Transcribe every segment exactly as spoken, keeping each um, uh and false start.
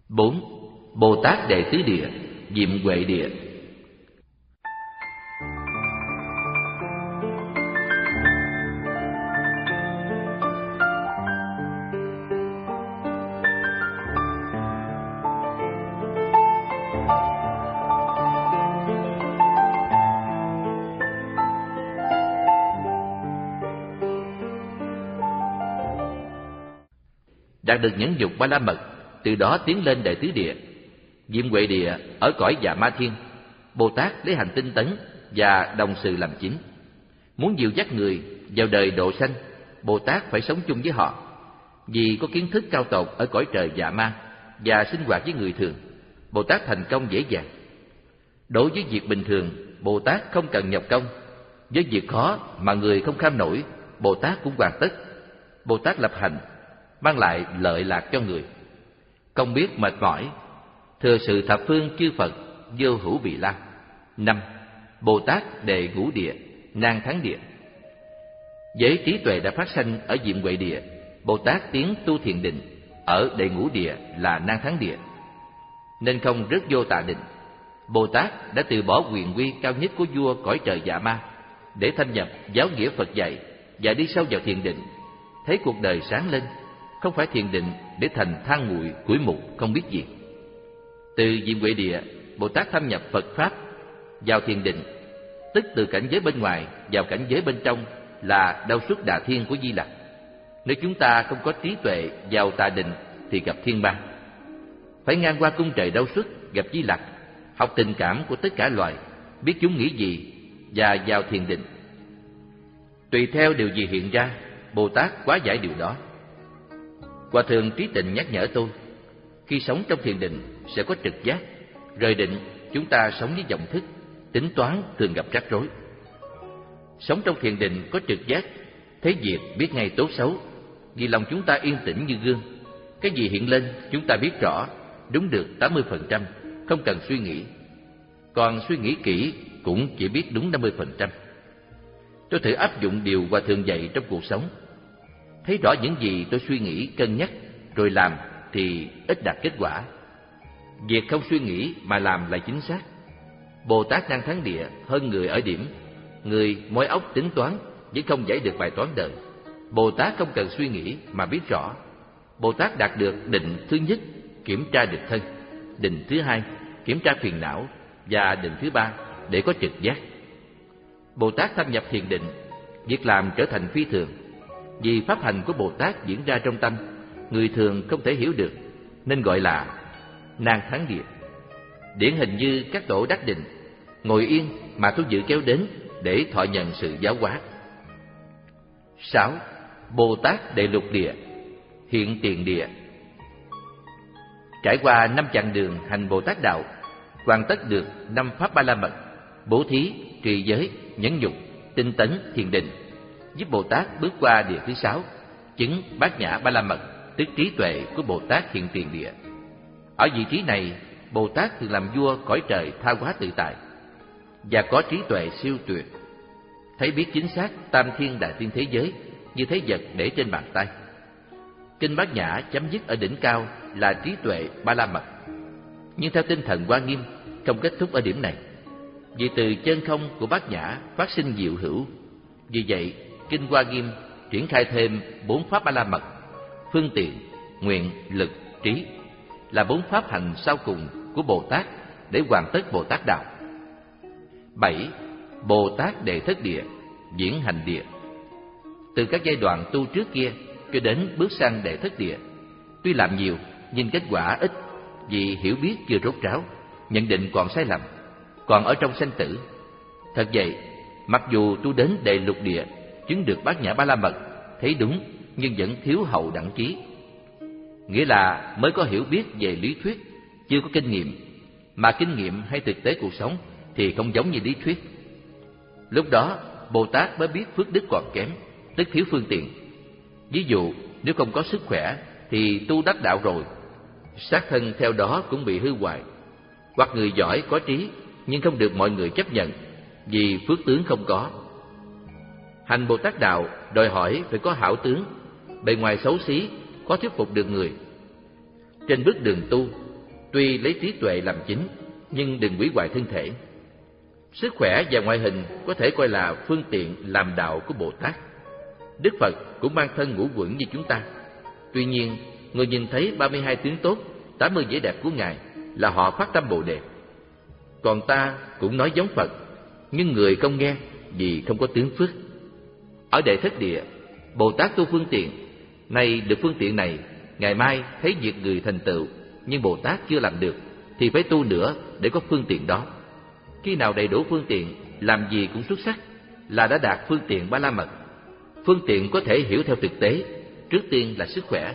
Bốn. Bồ Tát Đệ Tứ Địa, Diệm Huệ Địa. Đạt được nhẫn dục ba la mật, từ đó tiến lên Đệ Tứ Địa. Diệm Huệ Địa ở cõi Dạ Ma Thiên, Bồ Tát lấy hành tinh tấn và đồng sự làm chính. Muốn dìu dắt người vào đời độ sanh, Bồ Tát phải sống chung với họ. Vì có kiến thức cao tột ở cõi trời Dạ Ma và sinh hoạt với người thường, Bồ Tát thành công dễ dàng. Đối với việc bình thường, Bồ Tát không cần nhọc công. Với việc khó mà người không kham nổi, Bồ Tát cũng hoàn tất. Bồ Tát lập hành, mang lại lợi lạc cho người. Không biết mệt mỏi, thừa sự thập phương chư Phật vô hữu vị la. Năm. Bồ Tát Đệ Ngũ Địa, Nan Thắng Địa. Với trí tuệ đã phát sanh ở Diệm Huệ Địa, Bồ Tát tiến tu thiền định ở Đệ Ngũ Địa là Nan Thắng Địa, nên không rớt vô tà định. Bồ Tát đã từ bỏ quyền uy cao nhất của vua cõi trời Dạ Ma để thâm nhập giáo nghĩa Phật dạy và đi sâu vào thiền định, thấy cuộc đời sáng lên, không phải thiền định để thành than nguội củi mục không biết gì. Từ Diệm Huệ Địa, Bồ Tát thâm nhập Phật pháp vào thiền định, tức từ cảnh giới bên ngoài vào cảnh giới bên trong là Đau Xuất Đà Thiên của Di Lặc. Nếu chúng ta không có trí tuệ vào tà định thì gặp thiên ma. Phải ngang qua cung trời Đau Xuất gặp Di Lặc, học tình cảm của tất cả loài, biết chúng nghĩ gì và vào thiền định. Tùy theo điều gì hiện ra, Bồ Tát hóa giải điều đó. Hòa thượng Trí Tịnh nhắc nhở tôi, khi sống trong thiền định sẽ có trực giác, rời định chúng ta sống với vọng thức, tính toán thường gặp rắc rối. Sống trong thiền định có trực giác, thấy việc biết ngay tốt xấu, vì lòng chúng ta yên tĩnh như gương. Cái gì hiện lên chúng ta biết rõ, đúng được tám mươi phần trăm, không cần suy nghĩ. Còn suy nghĩ kỹ cũng chỉ biết đúng năm mươi phần trăm. Tôi thử áp dụng điều Hòa thượng dạy trong cuộc sống. Thấy rõ những gì tôi suy nghĩ, cân nhắc, rồi làm thì ít đạt kết quả. Việc không suy nghĩ mà làm là chính xác. Bồ Tát Nan Thắng Địa hơn người ở điểm, người mối óc tính toán vẫn không giải được bài toán đời. Bồ Tát không cần suy nghĩ mà biết rõ. Bồ Tát đạt được định thứ nhất, kiểm tra được thân; định thứ hai, kiểm tra phiền não; và định thứ ba, để có trực giác. Bồ Tát thâm nhập thiền định, việc làm trở thành phi thường. Vì pháp hành của Bồ Tát diễn ra trong tâm, người thường không thể hiểu được, nên gọi là Nan Thắng Địa. Điển hình như các tổ đắc định, ngồi yên mà thú dữ kéo đến để thọ nhận sự giáo hóa. Sáu. Bồ Tát Đệ Lục Địa, Hiện Tiền Địa. Trải qua năm chặng đường hành Bồ Tát đạo, hoàn tất được năm pháp ba la mật: bố thí, trì giới, nhẫn nhục, tinh tấn, thiền định, giúp Bồ Tát bước qua địa thứ sáu, chứng bát nhã ba la mật, tức trí tuệ của Bồ Tát Hiện Tiền Địa. Ở vị trí này, Bồ Tát thường làm vua cõi trời tha hóa tự tại và có trí tuệ siêu tuyệt, thấy biết chính xác tam thiên đại thiên thế giới như thế vật để trên bàn tay. Kinh Bát Nhã chấm dứt ở đỉnh cao là trí tuệ ba la mật, nhưng theo tinh thần Hoa Nghiêm không kết thúc ở điểm này, vì từ chân không của Bát Nhã phát sinh diệu hữu. Vì vậy, Kinh Hoa Nghiêm triển khai thêm bốn pháp ba la mật: phương tiện, nguyện, lực, trí, là bốn pháp hành sau cùng của Bồ Tát để hoàn tất Bồ Tát đạo. Bảy. Bồ Tát Đệ Thất Địa, Diễn Hành Địa. Từ các giai đoạn tu trước kia cho đến bước sang Đệ Thất Địa, tuy làm nhiều nhưng kết quả ít, vì hiểu biết chưa rốt ráo, nhận định còn sai lầm, còn ở trong sanh tử. Thật vậy, mặc dù tu đến Đệ Lục Địa, chứng được bát nhã ba la mật, thấy đúng nhưng vẫn thiếu hậu đẳng trí, nghĩa là mới có hiểu biết về lý thuyết, chưa có kinh nghiệm, mà kinh nghiệm hay thực tế cuộc sống thì không giống như lý thuyết. Lúc đó Bồ Tát mới biết phước đức còn kém, tức thiếu phương tiện. Ví dụ, nếu không có sức khỏe thì tu đắc đạo rồi, xác thân theo đó cũng bị hư hoại. Hoặc người giỏi có trí nhưng không được mọi người chấp nhận vì phước tướng không có. Hành Bồ Tát đạo đòi hỏi phải có hảo tướng, bề ngoài xấu xí, khó thuyết phục được người. Trên bước đường tu, Tuy lấy trí tuệ làm chính, nhưng đừng hủy hoại thân thể. Sức khỏe và ngoại hình có thể coi là phương tiện làm đạo của Bồ Tát. Đức Phật cũng mang thân ngũ uẩn như chúng ta. Tuy nhiên, người nhìn thấy ba mươi hai tướng tốt, tám mươi vẻ đẹp của Ngài là họ phát tâm Bồ Đề. Còn ta cũng nói giống Phật, nhưng người không nghe vì không có tướng phước. Ở Đệ Thất Địa, Bồ Tát tu phương tiện, nay được phương tiện này, ngày mai thấy việc người thành tựu, nhưng Bồ Tát chưa làm được, thì phải tu nữa để có phương tiện đó. Khi nào đầy đủ phương tiện, làm gì cũng xuất sắc, là đã đạt phương tiện Ba La Mật. Phương tiện có thể hiểu theo thực tế, trước tiên là sức khỏe.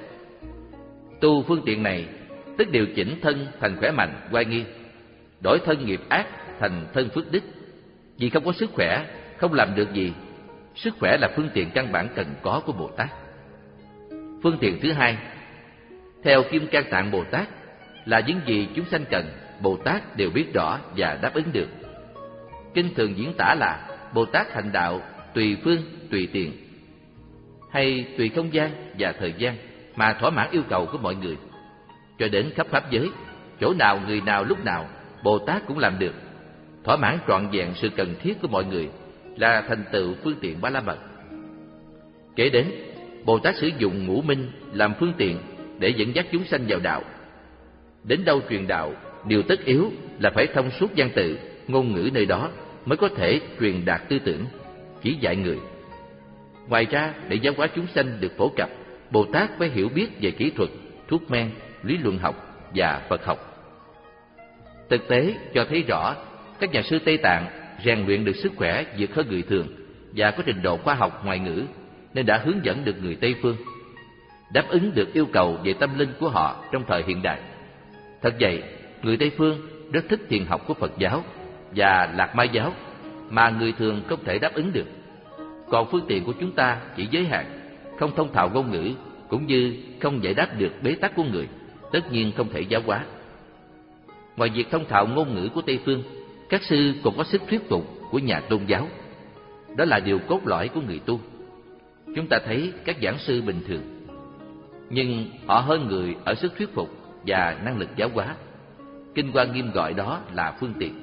Tu phương tiện này, tức điều chỉnh thân thành khỏe mạnh, oai nghi, đổi thân nghiệp ác thành thân phước đức. Vì không có sức khỏe, không làm được gì. Sức khỏe là phương tiện căn bản cần có của Bồ Tát. Phương tiện thứ hai, theo Kim Cang Tạng Bồ Tát, là những gì chúng sanh cần, Bồ Tát đều biết rõ và đáp ứng được. Kinh thường diễn tả là Bồ Tát hành đạo tùy phương, tùy tiền, hay tùy không gian và thời gian mà thỏa mãn yêu cầu của mọi người. Cho đến khắp pháp giới, chỗ nào người nào lúc nào, Bồ Tát cũng làm được, thỏa mãn trọn vẹn sự cần thiết của mọi người, là thành tựu phương tiện Ba La Mật. Kể đến, Bồ Tát sử dụng ngũ minh làm phương tiện để dẫn dắt chúng sanh vào đạo. Đến đâu truyền đạo, điều tất yếu là phải thông suốt văn tự, ngôn ngữ nơi đó mới có thể truyền đạt tư tưởng, chỉ dạy người. Ngoài ra, để giáo hóa chúng sanh được phổ cập, Bồ Tát phải hiểu biết về kỹ thuật, thuốc men, lý luận học và Phật học. Thực tế cho thấy rõ, các nhà sư Tây Tạng rèn luyện được sức khỏe vượt hơn người thường và có trình độ khoa học ngoại ngữ, nên đã hướng dẫn được người Tây phương, đáp ứng được yêu cầu về tâm linh của họ trong thời hiện đại. Thật vậy, người Tây phương rất thích thiền học của Phật giáo và Lạc Ma giáo mà người thường không thể đáp ứng được. Còn phương tiện của chúng ta chỉ giới hạn, không thông thạo ngôn ngữ, cũng như không giải đáp được bế tắc của người, tất nhiên không thể giáo hóa. Ngoài việc thông thạo ngôn ngữ của Tây phương, các sư còn có sức thuyết phục của nhà tôn giáo. Đó là điều cốt lõi của người tu. Chúng ta thấy các giảng sư bình thường, nhưng họ hơn người ở sức thuyết phục và năng lực giáo hóa. Kinh Hoa Nghiêm gọi đó là phương tiện.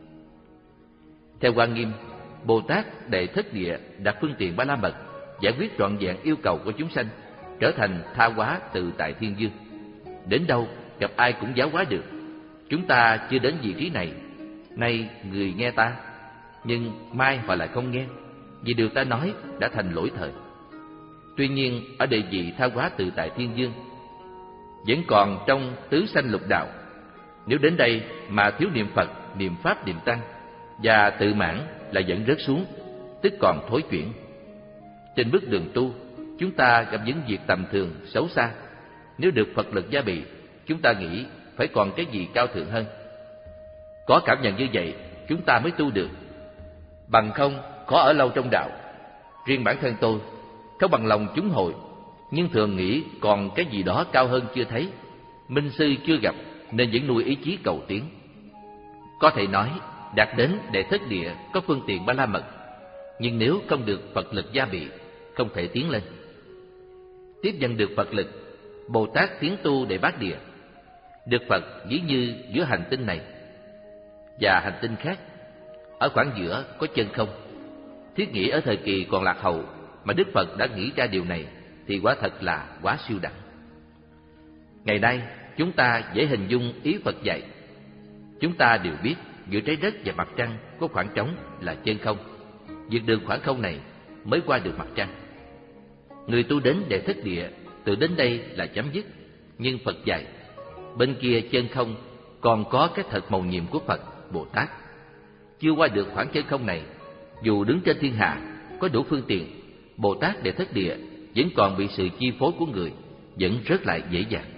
Theo Hoa Nghiêm, Bồ Tát Đệ Thất Địa đặt phương tiện Ba La Mật, giải quyết trọn vẹn yêu cầu của chúng sanh, trở thành tha hóa tự tại thiên dương. Đến đâu gặp ai cũng giáo hóa được. Chúng ta chưa đến vị trí này, nay người nghe ta, nhưng mai họ lại không nghe, vì điều ta nói đã thành lỗi thời. Tuy nhiên, ở địa vị tha hóa tự tại thiên dương, vẫn còn trong tứ sanh lục đạo. Nếu đến đây mà thiếu niệm Phật, niệm Pháp, niệm Tăng và tự mãn là dẫn rớt xuống, tức còn thối chuyển. Trên bước đường tu, chúng ta gặp những việc tầm thường, xấu xa. Nếu được Phật lực gia bị, chúng ta nghĩ phải còn cái gì cao thượng hơn. Có cảm nhận như vậy, chúng ta mới tu được. Bằng không, khó ở lâu trong đạo. Riêng bản thân tôi, không bằng lòng chúng hội, nhưng thường nghĩ còn cái gì đó cao hơn chưa thấy, minh sư chưa gặp, nên vẫn nuôi ý chí cầu tiến. Có thể nói, đạt đến Đệ Thất Địa có phương tiện Ba La Mật, nhưng nếu không được Phật lực gia bị, không thể tiến lên. Tiếp nhận được Phật lực, Bồ Tát tiến tu Đệ Bát Địa. Được Phật ví như giữa hành tinh này và hành tinh khác, ở khoảng giữa có chân không. Thiết nghĩ ở thời kỳ còn lạc hậu mà Đức Phật đã nghĩ ra điều này thì quả thật là quá siêu đẳng. Ngày nay chúng ta dễ hình dung ý Phật dạy. Chúng ta đều biết giữa trái đất và mặt trăng có khoảng trống là chân không. Vượt đường khoảng không này mới qua được mặt trăng. Người tu đến Đệ Thất Địa tự đến đây là chấm dứt, nhưng Phật dạy bên kia chân không còn có cái thật mầu nhiệm của Phật, Bồ Tát. Chưa qua được khoảng chân không này, dù đứng trên thiên hạ có đủ phương tiện, Bồ Tát Đệ Thất Địa vẫn còn bị sự chi phối của người, vẫn rất lại dễ dàng.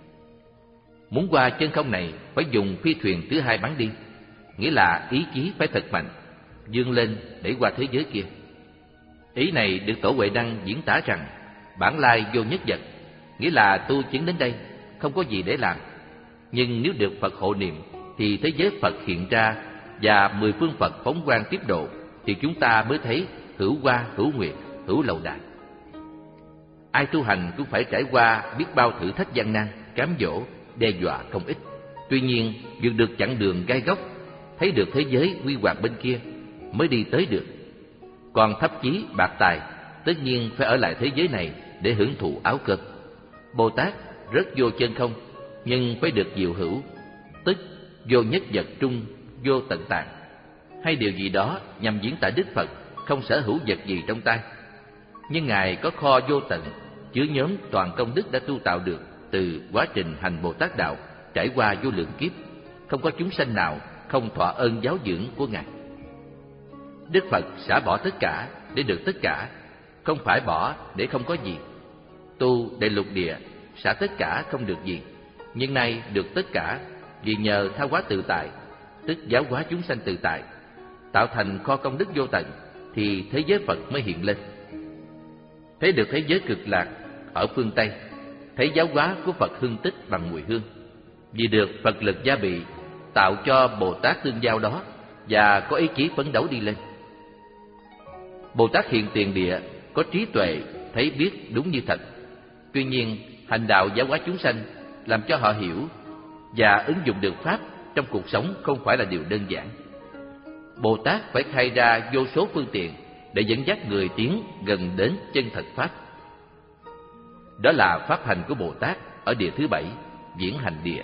Muốn qua chân không này phải dùng phi thuyền thứ hai bắn đi, nghĩa là ý chí phải thật mạnh, vươn lên để qua thế giới kia. Ý này được Tổ Huệ Năng diễn tả rằng bản lai vô nhất vật, nghĩa là tu chứng đến đây không có gì để làm, nhưng nếu được Phật hộ niệm thì thế giới Phật hiện ra và mười phương Phật phóng quang tiếp độ, thì chúng ta mới thấy hữu hoa, hữu nguyệt, hữu lầu đà. Ai tu hành cũng phải trải qua biết bao thử thách gian nan, cám dỗ, đe dọa không ít. Tuy nhiên, vượt được chặng đường gai góc, thấy được thế giới huy hoàng bên kia, mới đi tới được. Còn thấp chí bạc tài, tất nhiên phải ở lại thế giới này để hưởng thụ áo cơm. Bồ Tát rất vô chân không, nhưng phải được diệu hữu, tức vô nhất vật trung, vô tận tạng, hay điều gì đó nhằm diễn tả Đức Phật không sở hữu vật gì trong tay. Nhưng Ngài có kho vô tận, chứa nhóm toàn công đức đã tu tạo được từ quá trình hành Bồ Tát đạo trải qua vô lượng kiếp, không có chúng sanh nào không thọ ơn giáo dưỡng của Ngài. Đức Phật xả bỏ tất cả để được tất cả, không phải bỏ để không có gì. Tu Đại Lục Địa xả tất cả không được gì, nhưng nay được tất cả vì nhờ tha hóa tự tại, tức giáo hóa chúng sanh tự tại, tạo thành kho công đức vô tận, thì thế giới Phật mới hiện lên. Thấy được thế giới cực lạc ở phương Tây, thấy giáo hóa của Phật hương tích bằng mùi hương. Vì được Phật lực gia bị, tạo cho Bồ Tát tương giao đó và có ý chí phấn đấu đi lên. Bồ Tát hiện tiền địa có trí tuệ thấy biết đúng như thật. Tuy nhiên, hành đạo giáo hóa chúng sanh làm cho họ hiểu và ứng dụng được pháp trong cuộc sống không phải là điều đơn giản. Bồ Tát phải khai ra vô số phương tiện để dẫn dắt người tiến gần đến chân thật pháp. Đó là pháp hành của Bồ Tát ở địa thứ bảy, diễn hành địa.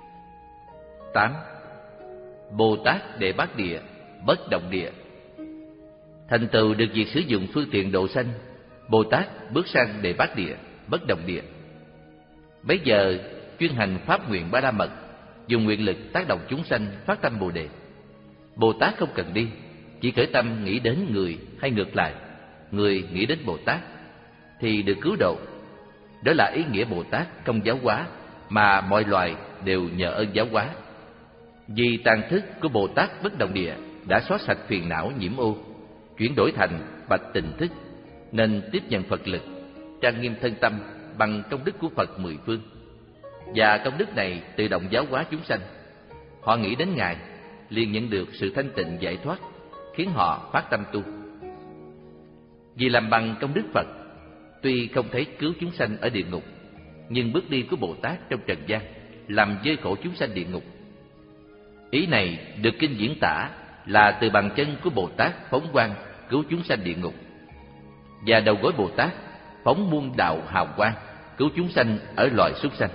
Tám. Bồ Tát Đệ Bát Địa, bất động địa. Thành tựu được việc sử dụng phương tiện độ sanh, Bồ Tát bước sang Đệ Bát Địa, bất động địa. Bấy giờ chuyên hành pháp nguyện Ba La Mật, dùng nguyện lực tác động chúng sanh phát tâm Bồ Đề. Bồ Tát không cần đi, chỉ khởi tâm nghĩ đến người hay ngược lại, người nghĩ đến Bồ Tát thì được cứu độ. Đó là ý nghĩa Bồ Tát công giáo hóa, mà mọi loài đều nhờ ơn giáo hóa. Vì tàn thức của Bồ Tát bất động địa đã xóa sạch phiền não nhiễm ô, chuyển đổi thành bạch tình thức, nên tiếp nhận Phật lực, trang nghiêm thân tâm bằng công đức của Phật mười phương. Và công đức này tự động giáo hóa chúng sanh. Họ nghĩ đến Ngài, liền nhận được sự thanh tịnh giải thoát, khiến họ phát tâm tu. Vì làm bằng công đức Phật, tuy không thấy cứu chúng sanh ở địa ngục, nhưng bước đi của Bồ Tát trong trần gian làm vơi khổ chúng sanh địa ngục. Ý này được kinh diễn tả là từ bàn chân của Bồ Tát phóng quang cứu chúng sanh địa ngục, và đầu gối Bồ Tát phóng muôn đạo hào quang cứu chúng sanh ở loài súc sanh.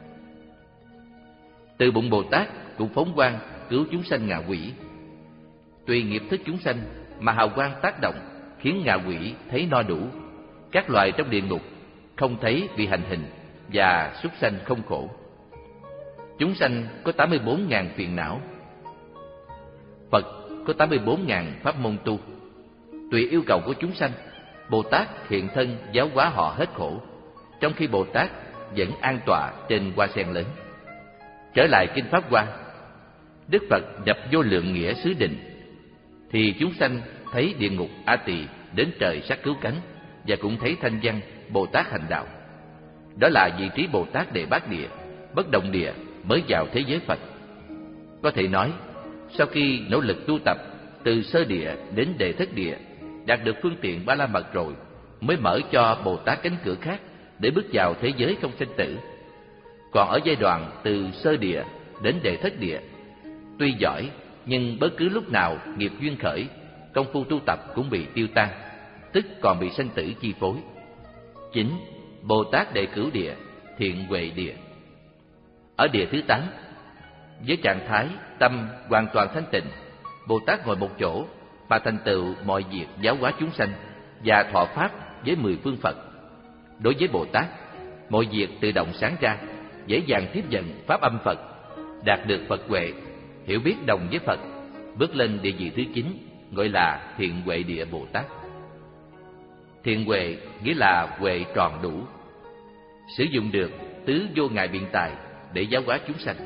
Từ bụng Bồ Tát cũng phóng quang cứu chúng sanh ngạ quỷ. Tùy nghiệp thức chúng sanh mà hào quang tác động, khiến ngạ quỷ thấy no đủ, các loài trong địa ngục không thấy vì hành hình, và súc sanh không khổ. Chúng sanh có tám mươi bốn ngàn phiền não, Phật có tám mươi bốn ngàn pháp môn tu. Tùy yêu cầu của chúng sanh, Bồ Tát hiện thân giáo hóa họ hết khổ, trong khi Bồ Tát vẫn an tọa trên hoa sen lớn. Trở lại kinh Pháp Hoa, Đức Phật nhập vô lượng nghĩa xứ định, thì chúng sanh thấy địa ngục A Tỳ đến trời sát cứu cánh, và cũng thấy thanh văn Bồ Tát hành đạo. Đó là vị trí Bồ Tát Đệ Bát Địa, bất động địa mới vào thế giới Phật. Có thể nói, sau khi nỗ lực tu tập từ sơ địa đến đệ thất địa, đạt được phương tiện Ba La Mật rồi, mới mở cho Bồ Tát cánh cửa khác để bước vào thế giới không sinh tử. Còn ở giai đoạn từ sơ địa đến đệ thất địa, tuy giỏi nhưng bất cứ lúc nào nghiệp duyên khởi, công phu tu tập cũng bị tiêu tan, tức còn bị sanh tử chi phối. Chính Bồ Tát Đệ Cửu Địa, Thiện Huệ Địa. Ở địa thứ tám, với trạng thái tâm hoàn toàn thanh tịnh, Bồ Tát ngồi một chỗ mà thành tựu mọi việc giáo hóa chúng sanh và thọ pháp với mười phương Phật. Đối với Bồ Tát, mọi việc tự động sáng ra, dễ dàng tiếp nhận pháp âm Phật, đạt được Phật huệ, hiểu biết đồng với Phật, bước lên địa vị thứ chín, gọi là Thiện Huệ Địa Bồ Tát. Thiện huệ nghĩa là huệ tròn đủ, sử dụng được tứ vô ngại biện tài để giáo hóa chúng sanh.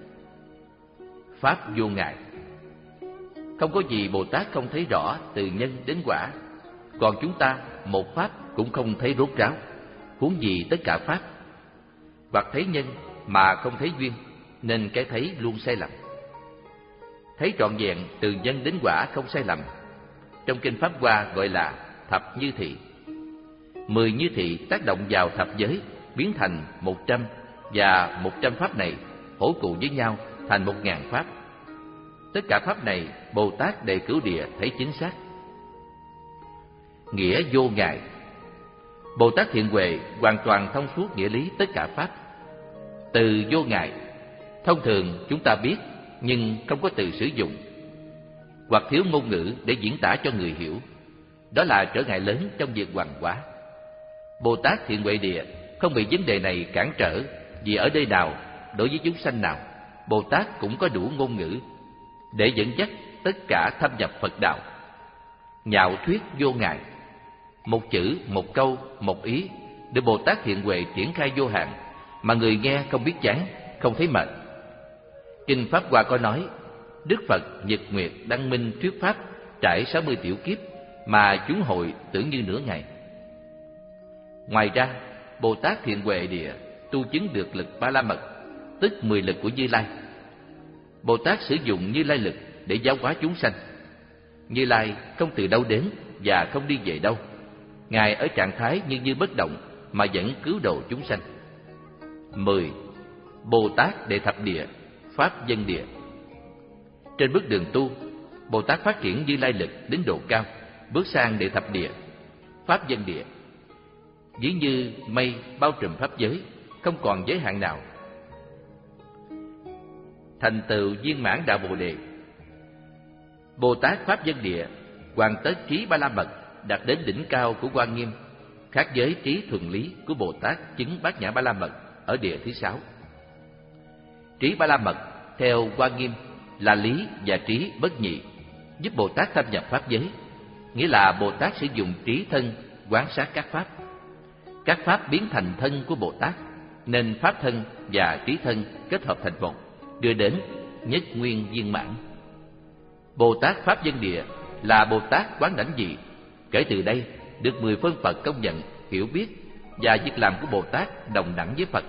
Pháp vô ngại, không có gì Bồ Tát không thấy rõ từ nhân đến quả. Còn chúng ta một pháp cũng không thấy rốt ráo, huống gì tất cả pháp. Hoặc thấy nhân mà không thấy duyên, nên cái thấy luôn sai lầm. Thấy trọn vẹn từ nhân đến quả không sai lầm, trong kinh Pháp Hoa gọi là thập như thị. Mười như thị tác động vào thập giới, biến thành một trăm, và một trăm pháp này hỗ cụ với nhau thành một ngàn pháp. Tất cả pháp này Bồ Tát Đề Cửu Địa thấy chính xác. Nghĩa vô ngại. Bồ Tát Thiện Huệ hoàn toàn thông suốt nghĩa lý tất cả pháp. Từ vô ngại thông thường chúng ta biết nhưng không có từ sử dụng, hoặc thiếu ngôn ngữ để diễn tả cho người hiểu. Đó là trở ngại lớn trong việc hoằng hóa. Bồ Tát Thiện Huệ Địa không bị vấn đề này cản trở, vì ở nơi nào, đối với chúng sanh nào, Bồ Tát cũng có đủ ngôn ngữ để dẫn dắt tất cả thâm nhập Phật đạo. Nhạo thuyết vô ngại. Một chữ, một câu, một ý để Bồ Tát Thiện Huệ triển khai vô hạn, mà người nghe không biết chán, không thấy mệt. Kinh Pháp Hoa có nói, Đức Phật nhật nguyệt đăng minh thuyết pháp trải sáu mươi tiểu kiếp mà chúng hội tưởng như nửa ngày. Ngoài ra, Bồ Tát Thiện Huệ Địa tu chứng được lực Ba La Mật, tức mười lực của Như Lai. Bồ Tát sử dụng Như Lai lực để giáo hóa chúng sanh. Như Lai không từ đâu đến và không đi về đâu. Ngài ở trạng thái như như bất động mà vẫn cứu độ chúng sanh. Mười. Bồ Tát Đệ Thập Địa, Pháp Dân Địa. Trên bước đường tu, Bồ Tát phát triển Như Lai lực đến độ cao, bước sang Đệ Thập Địa, Pháp Dân Địa. Ví như mây bao trùm pháp giới, không còn giới hạn nào. Thành tựu viên mãn đạo Bồ Đề. Bồ Tát Pháp Dân Địa hoàn tất trí Ba La Mật, đạt đến đỉnh cao của Hoa Nghiêm, khác với trí thuần lý của Bồ Tát chứng Bát Nhã Ba La Mật ở địa thứ sáu. Trí Ba La Mật theo Hoa Nghiêm là lý và trí bất nhị, giúp Bồ Tát thâm nhập pháp giới, nghĩa là Bồ Tát sử dụng trí thân quán sát các pháp. Các pháp biến thành thân của Bồ Tát, nên pháp thân và trí thân kết hợp thành một, đưa đến nhất nguyên viên mãn. Bồ Tát Pháp Dân Địa là Bồ Tát quán đảnh vị. Kể từ đây được mười phương Phật công nhận, hiểu biết, và việc làm của Bồ Tát đồng đẳng với Phật.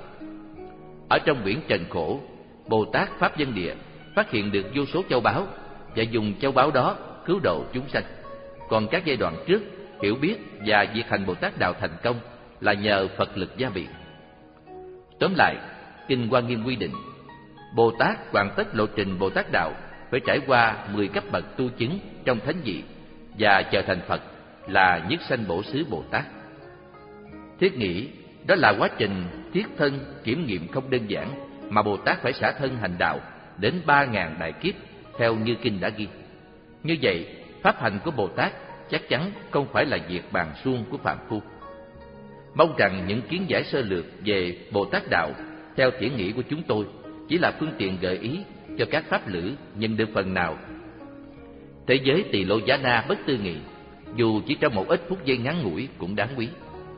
Ở trong biển trần khổ, Bồ Tát Pháp Dân Địa phát hiện được vô số châu báu và dùng châu báu đó cứu độ chúng sanh. Còn các giai đoạn trước, hiểu biết và việc hành Bồ Tát đạo thành công là nhờ Phật lực gia bị. Tóm lại, Kinh Hoa Nghiêm quy định, Bồ Tát hoàn tất lộ trình Bồ Tát đạo phải trải qua mười cấp bậc tu chứng trong thánh vị và trở thành Phật là nhất sanh bổ xứ Bồ Tát. Thiết nghĩ đó là quá trình thiết thân kiểm nghiệm không đơn giản mà Bồ Tát phải xả thân hành đạo đến ba ngàn đại kiếp theo như kinh đã ghi. Như vậy, pháp hành của Bồ Tát chắc chắn không phải là việc bàn suông của phàm phu. Mong rằng những kiến giải sơ lược về Bồ Tát đạo theo thiển nghĩ của chúng tôi chỉ là phương tiện gợi ý cho các pháp lữ nhận được phần nào. Thế giới Tỳ Lô Giá Na bất tư nghị, dù chỉ trong một ít phút giây ngắn ngủi cũng đáng quý.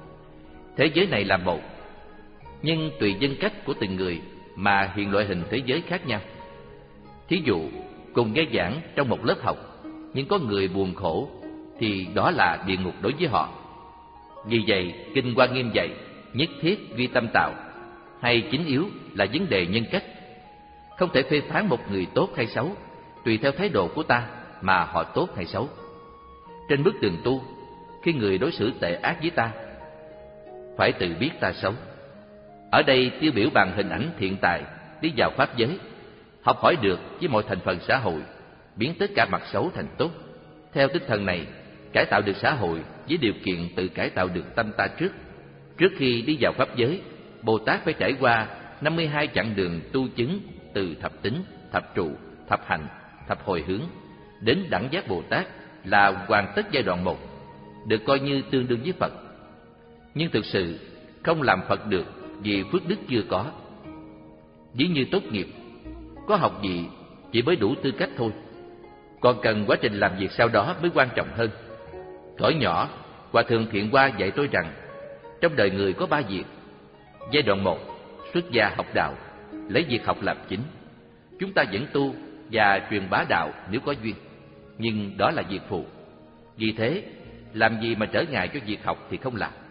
Thế giới này là một, nhưng tùy nhân cách của từng người mà hiện loại hình thế giới khác nhau. Thí dụ, cùng nghe giảng trong một lớp học, nhưng có người buồn khổ, thì đó là địa ngục đối với họ. Vì vậy, Kinh Hoa Nghiêm dạy, nhất thiết duy tâm tạo, hay chính yếu là vấn đề nhân cách. Không thể phê phán một người tốt hay xấu, tùy theo thái độ của ta mà họ tốt hay xấu. Trên bước đường tu, khi người đối xử tệ ác với ta, phải tự biết ta xấu. Ở đây tiêu biểu bằng hình ảnh thiện tài đi vào pháp giới, học hỏi được với mọi thành phần xã hội, biến tất cả mặt xấu thành tốt. Theo tinh thần này, cải tạo được xã hội với điều kiện tự cải tạo được tâm ta trước. Trước khi đi vào pháp giới, Bồ Tát phải trải qua năm mươi hai chặng đường tu chứng từ thập tính, thập trụ, thập hành, thập hồi hướng đến đẳng giác Bồ Tát là hoàn tất giai đoạn một, được coi như tương đương với Phật. Nhưng thực sự không làm Phật được vì phước đức chưa có. Ví như tốt nghiệp, có học vị chỉ mới đủ tư cách thôi, còn cần quá trình làm việc sau đó mới quan trọng hơn. Thuở nhỏ, Hòa Thượng Thiện Hoa dạy tôi rằng trong đời người có ba việc. Giai đoạn một, xuất gia học đạo, lấy việc học làm chính. Chúng ta vẫn tu và truyền bá đạo nếu có duyên, nhưng đó là việc phụ. Vì thế, làm gì mà trở ngại cho việc học thì không làm.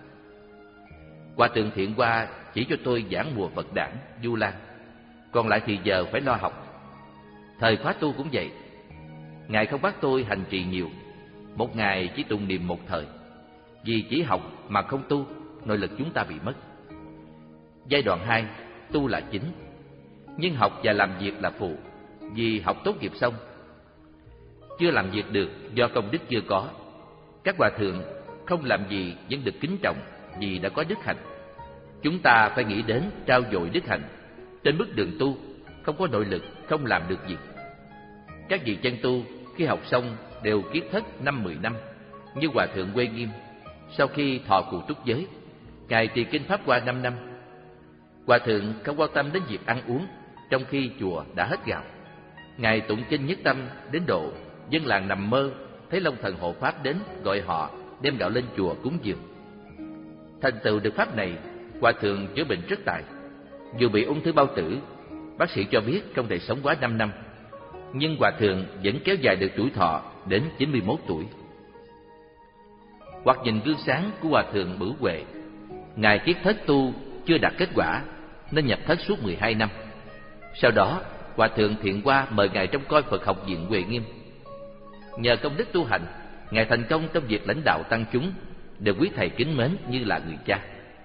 Hòa Thượng Thiện Hoa chỉ cho tôi giảng mùa Phật đản, Du Lan, còn lại thì giờ phải lo học. Thời khóa tu cũng vậy. Ngài không bắt tôi hành trì nhiều, một ngày chỉ tụng niệm một thời. Vì chỉ học mà không tu, nội lực chúng ta bị mất. Giai đoạn hai, tu là chính. nhưng học và làm việc là phụ, vì học tốt nghiệp xong chưa làm việc được do công đức chưa có. Các hòa thượng không làm gì vẫn được kính trọng vì đã có đức hạnh. Chúng ta phải nghĩ đến trao dồi đức hạnh. Trên bước đường tu, không có nội lực không làm được gì. Các vị chân tu khi học xong đều kiết thất năm mười năm, như hòa thượng Huệ Nghiêm. Sau khi thọ cụ túc giới, ngài trì kinh pháp qua năm năm. Hòa thượng không quan tâm đến việc ăn uống, trong khi chùa đã hết gạo. Ngài tụng kinh nhất tâm đến độ dân làng nằm mơ thấy Long Thần hộ pháp đến gọi họ đem gạo lên chùa cúng dường. Thành tựu được pháp này, hòa thượng chữa bệnh rất tài. Dù bị ung thư bao tử, bác sĩ cho biết không thể sống quá năm năm, nhưng hòa thượng vẫn kéo dài được tuổi thọ đến chín mươi mốt tuổi. Hoặc nhìn gương sáng của hòa thượng Bửu Huệ, ngài kiết thất tu chưa đạt kết quả nên nhập thất suốt mười hai năm. Sau đó, hòa thượng Thiện Hoa mời ngài trông coi Phật học viện Huệ Nghiêm. Nhờ công đức tu hành, ngài thành công trong việc lãnh đạo tăng chúng, được quý thầy kính mến như là người cha.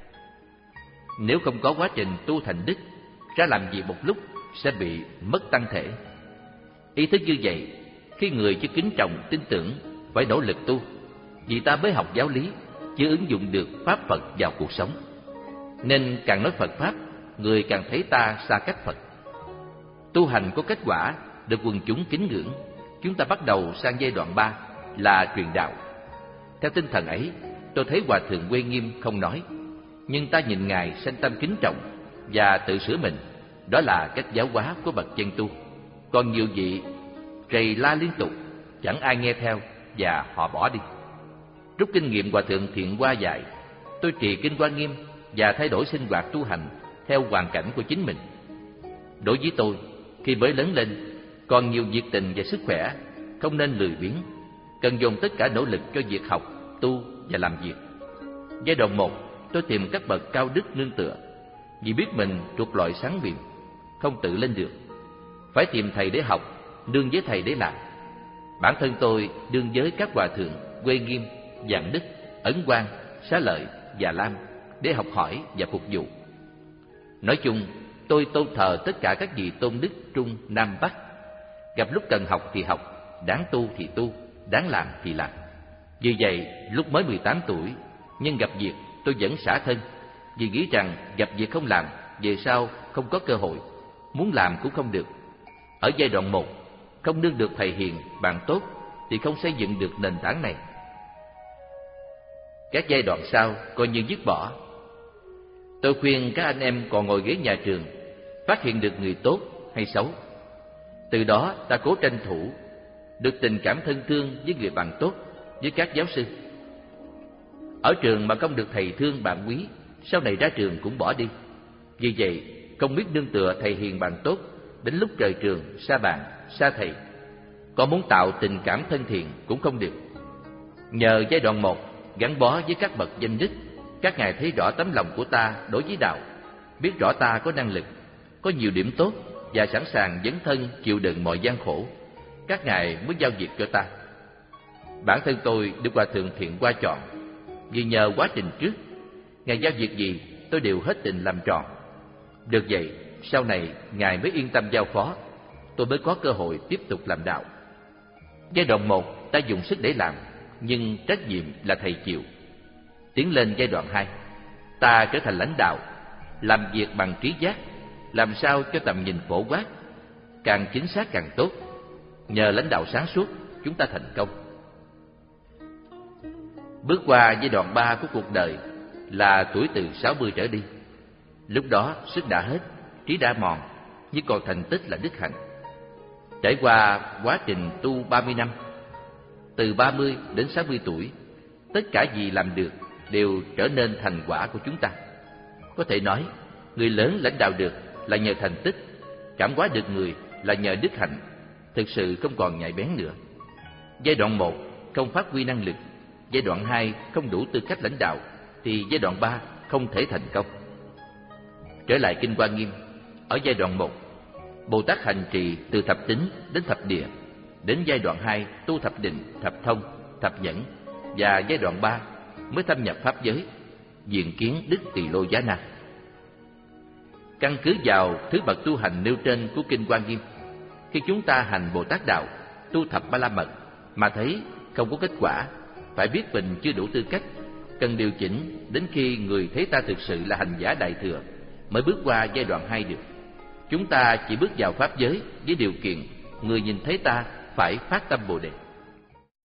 Nếu không có quá trình tu thành đức, ra làm gì một lúc sẽ bị mất tăng thể. Ý thức như vậy, khi người chưa kính trọng tin tưởng phải nỗ lực tu, vì ta mới học giáo lý, chưa ứng dụng được pháp Phật vào cuộc sống. Nên càng nói Phật pháp, người càng thấy ta xa cách Phật. Tu hành có kết quả, được quần chúng kính ngưỡng, chúng ta bắt đầu sang giai đoạn ba là truyền đạo. Theo tinh thần ấy, tôi thấy hòa thượng Huệ Nghiêm không nói, nhưng ta nhìn ngài sanh tâm kính trọng và tự sửa mình. Đó là cách giáo hóa của bậc chân tu. Còn nhiều vị rầy la liên tục, chẳng ai nghe theo và họ bỏ đi. Rút kinh nghiệm hòa thượng Thiện Hoa dạy, tôi trì kinh Hoa Nghiêm và thay đổi sinh hoạt tu hành theo hoàn cảnh của chính mình. Đối với tôi, khi mới lớn lên, còn nhiều nhiệt tình và sức khỏe, không nên lười biếng, cần dồn tất cả nỗ lực cho việc học, tu và làm việc. Giai đoạn một, tôi tìm các bậc cao đức nương tựa, vì biết mình thuộc loại sáng biện, không tự lên được. Phải tìm thầy để học, đương với thầy để làm. Bản thân tôi đương với các hòa thượng Huệ Nghiêm, Vạn Đức, Ấn Quang, Xá Lợi và Lam để học hỏi và phục vụ. Nói chung, tôi tôn thờ tất cả các vị tôn đức Trung, Nam, Bắc. Gặp lúc cần học thì học, đáng tu thì tu, đáng làm thì làm. Vì vậy, lúc mới mười tám tuổi, nhưng gặp việc tôi vẫn xả thân, vì nghĩ rằng gặp việc không làm, về sau không có cơ hội, muốn làm cũng không được. Ở giai đoạn một, không nương được thầy hiền, bạn tốt, thì không xây dựng được nền tảng này. Các giai đoạn sau coi như dứt bỏ. Tôi khuyên các anh em còn ngồi ghế nhà trường, phát hiện được người tốt hay xấu. Từ đó ta cố tranh thủ, được tình cảm thân thương với người bạn tốt, với các giáo sư. Ở trường mà không được thầy thương bạn quý, sau này ra trường cũng bỏ đi. Vì vậy, không biết nương tựa thầy hiền bạn tốt, đến lúc rời trường, xa bạn, xa thầy. Còn muốn tạo tình cảm thân thiện cũng không được. Nhờ giai đoạn một, gắn bó với các bậc danh đức, các ngài thấy rõ tấm lòng của ta đối với đạo, biết rõ ta có năng lực, có nhiều điểm tốt và sẵn sàng dấn thân chịu đựng mọi gian khổ. Các ngài mới giao việc cho ta. Bản thân tôi được hòa thượng Thiện Hoa chọn, vì nhờ quá trình trước, ngài giao việc gì tôi đều hết tình làm tròn. Được vậy, sau này ngài mới yên tâm giao phó, tôi mới có cơ hội tiếp tục làm đạo. Giai đoạn một, ta dùng sức để làm, nhưng trách nhiệm là thầy chịu. Tiến lên giai đoạn hai, ta trở thành lãnh đạo, làm việc bằng trí giác, làm sao cho tầm nhìn phổ quát, càng chính xác càng tốt. Nhờ lãnh đạo sáng suốt, chúng ta thành công. Bước qua giai đoạn ba của cuộc đời là tuổi từ sáu mươi trở đi. Lúc đó sức đã hết, trí đã mòn, nhưng còn thành tích là đức hạnh. Trải qua quá trình tu ba mươi năm, từ ba mươi đến sáu mươi tuổi, tất cả gì làm được đều trở nên thành quả của chúng ta. Có thể nói, người lớn lãnh đạo được là nhờ thành tích, cảm hóa được người là nhờ đức hạnh, thực sự không còn nhạy bén nữa. Giai đoạn một không phát huy năng lực, giai đoạn hai không đủ tư cách lãnh đạo, thì giai đoạn ba không thể thành công. Trở lại kinh Hoa Nghiêm, ở giai đoạn một, Bồ Tát hành trì từ thập tính đến thập địa, đến giai đoạn hai tu thập định, thập thông, thập nhẫn, và giai đoạn ba mới thâm nhập pháp giới, diện kiến Đức Tỳ Lô Giá Na. Căn cứ vào thứ bậc tu hành nêu trên của Kinh Hoa Nghiêm, khi chúng ta hành Bồ Tát Đạo, tu thập ba la mật mà thấy không có kết quả, phải biết mình chưa đủ tư cách, cần điều chỉnh đến khi người thấy ta thực sự là hành giả đại thừa mới bước qua giai đoạn hai được. Chúng ta chỉ bước vào pháp giới với điều kiện người nhìn thấy ta phải phát tâm Bồ Đề.